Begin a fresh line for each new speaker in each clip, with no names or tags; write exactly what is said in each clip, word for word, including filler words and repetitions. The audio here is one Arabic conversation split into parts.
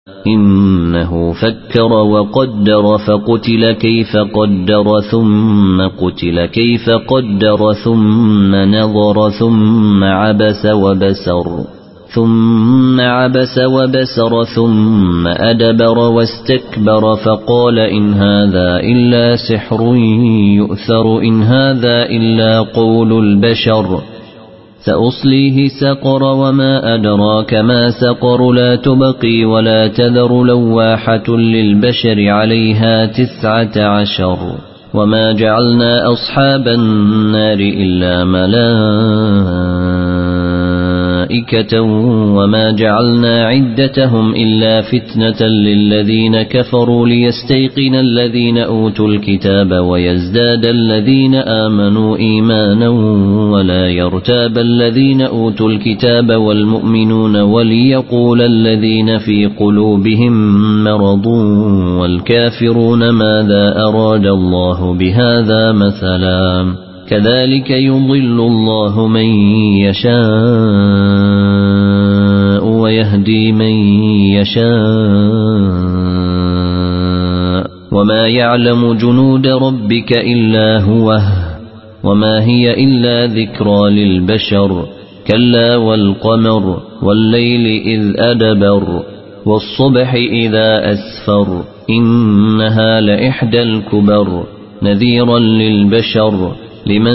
إنه فكر وقدر فقتل كيف قدر ثم قتل كيف قدر ثم نظر ثم عبس وبسر ثم عبس وبسر ثم أدبر واستكبر فقال إن هذا إلا سحر يؤثر إن هذا إلا قول البشر سأصليه سقر وما أدراك ما سقر لا تبقي ولا تذر لواحة للبشر عليها تسعة عشر وما جعلنا أصحاب النار إلا ملائكة وما جعلنا عدتهم إلا فتنة للذين كفروا ليستيقن الذين أوتوا الكتاب ويزداد الذين آمنوا إيمانا ولا يرتاب الذين أوتوا الكتاب والمؤمنون وليقول الذين في قلوبهم مرض والكافرون ماذا أراد الله بهذا مثلا كذلك يضل الله من يشاء ويهدي من يشاء وما يعلم جنود ربك إلا هو وما هي إلا ذكرى للبشر كلا والقمر والليل إذ أدبر والصبح إذا أسفر إنها لإحدى الكبر نذيرا للبشر لمن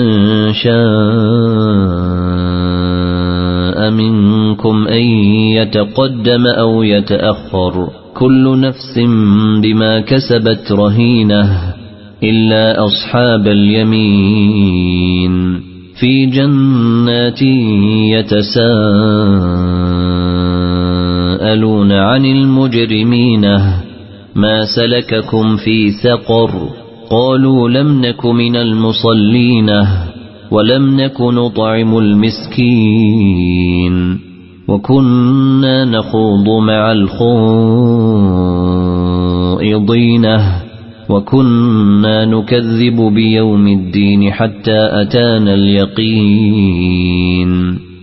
شاء منكم أن يتقدم أو يتأخر كل نفس بما كسبت رهينة إلا أصحاب اليمين في جنات يتساءلون عن المجرمين ما سلككم في سقر قالوا لم نك من المصلين ولم نك نطعم المسكين وكنا نخوض مع الخائضين وكنا نكذب بيوم الدين حتى أتانا اليقين